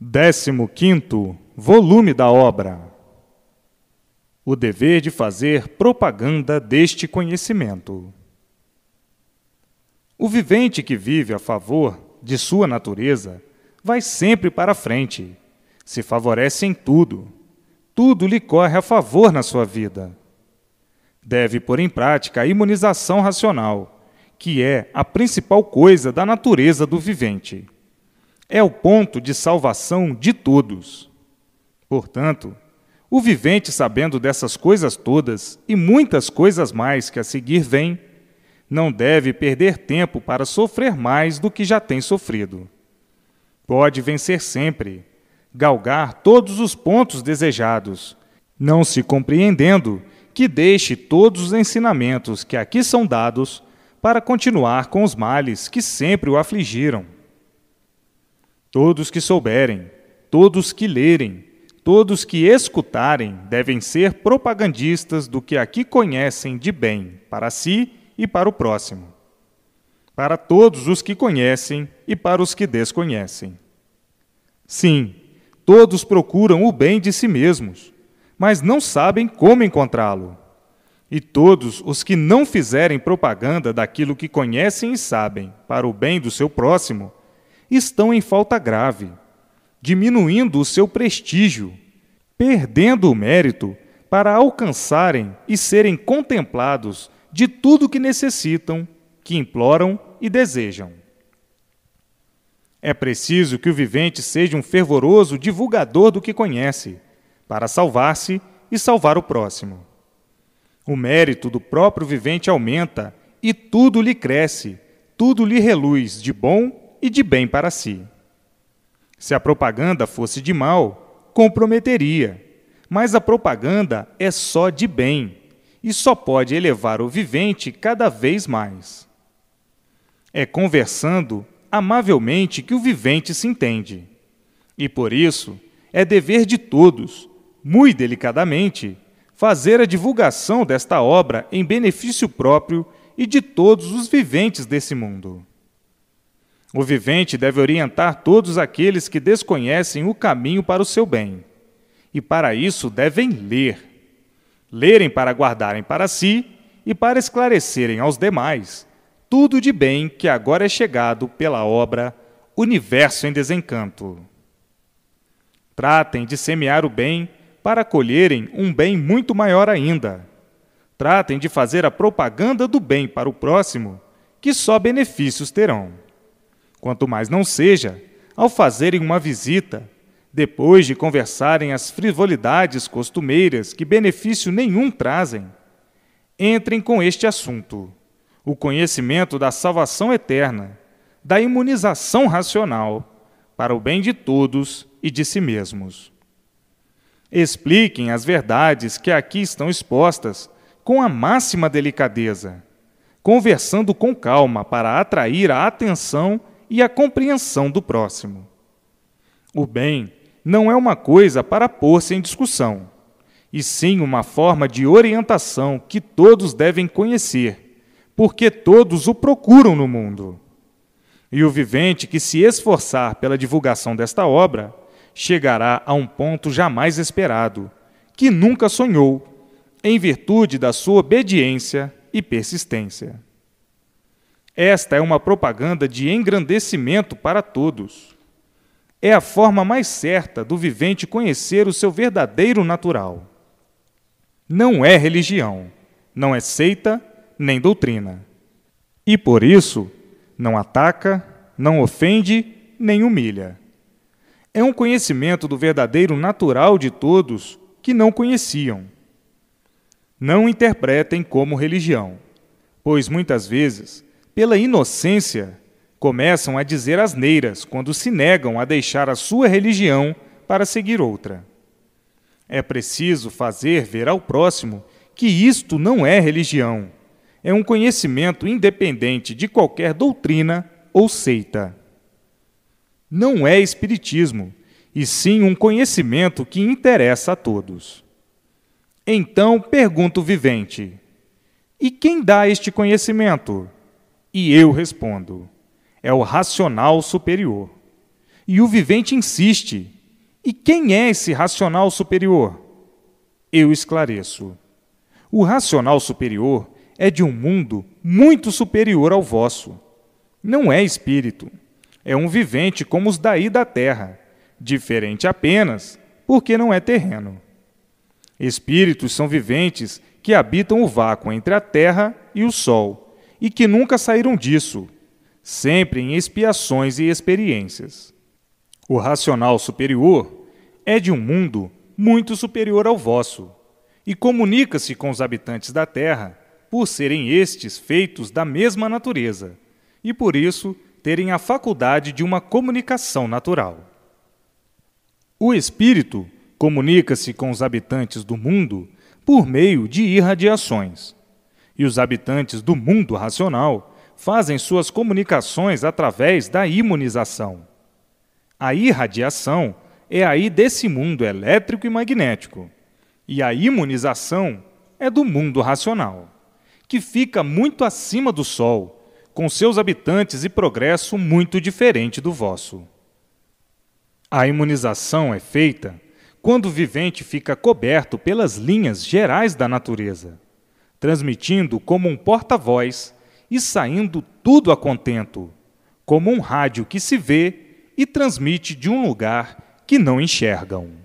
15º volume da obra. O dever de fazer propaganda deste conhecimento. O vivente que vive a favor de sua natureza vai sempre para a frente, se favorece em tudo, tudo lhe corre a favor na sua vida. Deve pôr em prática a imunização racional, que é a principal coisa da natureza do vivente. É o ponto de salvação de todos. Portanto, o vivente, sabendo dessas coisas todas e muitas coisas mais que a seguir vêm, não deve perder tempo para sofrer mais do que já tem sofrido. Pode vencer sempre, galgar todos os pontos desejados, não se compreendendo que deixe todos os ensinamentos que aqui são dados para continuar com os males que sempre o afligiram. Todos que souberem, todos que lerem, todos que escutarem devem ser propagandistas do que aqui conhecem de bem para si e para o próximo, para todos os que conhecem e para os que desconhecem. Sim, todos procuram o bem de si mesmos, mas não sabem como encontrá-lo. E todos os que não fizerem propaganda daquilo que conhecem e sabem para o bem do seu próximo, estão em falta grave, diminuindo o seu prestígio, perdendo o mérito para alcançarem e serem contemplados de tudo que necessitam, que imploram e desejam. É preciso que o vivente seja um fervoroso divulgador do que conhece, para salvar-se e salvar o próximo. O mérito do próprio vivente aumenta e tudo lhe cresce, tudo lhe reluz de bom e de bem para si. Se a propaganda fosse de mal, comprometeria, mas a propaganda é só de bem e só pode elevar o vivente cada vez mais. É conversando amavelmente que o vivente se entende, e por isso é dever de todos, muito delicadamente, fazer a divulgação desta obra em benefício próprio e de todos os viventes desse mundo. O vivente deve orientar todos aqueles que desconhecem o caminho para o seu bem, e para isso devem ler. Lerem para guardarem para si e para esclarecerem aos demais tudo de bem que agora é chegado pela obra Universo em Desencanto. Tratem de semear o bem para colherem um bem muito maior ainda. Tratem de fazer a propaganda do bem para o próximo, que só benefícios terão. Quanto mais não seja, ao fazerem uma visita, depois de conversarem as frivolidades costumeiras que benefício nenhum trazem, entrem com este assunto, o conhecimento da salvação eterna, da imunização racional, para o bem de todos e de si mesmos. Expliquem as verdades que aqui estão expostas com a máxima delicadeza, conversando com calma para atrair a atenção e a compreensão do próximo. O bem não é uma coisa para pôr-se em discussão, e sim uma forma de orientação que todos devem conhecer, porque todos o procuram no mundo. E o vivente que se esforçar pela divulgação desta obra chegará a um ponto jamais esperado, que nunca sonhou, em virtude da sua obediência e persistência. Esta é uma propaganda de engrandecimento para todos. É a forma mais certa do vivente conhecer o seu verdadeiro natural. Não é religião, não é seita, nem doutrina. E por isso, não ataca, não ofende, nem humilha. É um conhecimento do verdadeiro natural de todos que não conheciam. Não interpretem como religião, pois muitas vezes, pela inocência, começam a dizer asneiras quando se negam a deixar a sua religião para seguir outra. É preciso fazer ver ao próximo que isto não é religião, é um conhecimento independente de qualquer doutrina ou seita. Não é espiritismo, e sim um conhecimento que interessa a todos. Então pergunta o vivente: e quem dá este conhecimento? E eu respondo: é o racional superior. E o vivente insiste: e quem é esse racional superior? Eu esclareço. O racional superior é de um mundo muito superior ao vosso. Não é espírito. É um vivente como os daí da terra, diferente apenas porque não é terreno. Espíritos são viventes que habitam o vácuo entre a terra e o sol e que nunca saíram disso, sempre em expiações e experiências. O racional superior é de um mundo muito superior ao vosso e comunica-se com os habitantes da terra por serem estes feitos da mesma natureza e, por isso, terem a faculdade de uma comunicação natural. O espírito comunica-se com os habitantes do mundo por meio de irradiações, e os habitantes do mundo racional fazem suas comunicações através da imunização. A irradiação é aí desse mundo elétrico e magnético, e a imunização é do mundo racional, que fica muito acima do Sol, com seus habitantes e progresso muito diferente do vosso. A imunização é feita quando o vivente fica coberto pelas linhas gerais da natureza, transmitindo como um porta-voz e saindo tudo a contento, como um rádio que se vê e transmite de um lugar que não enxergam.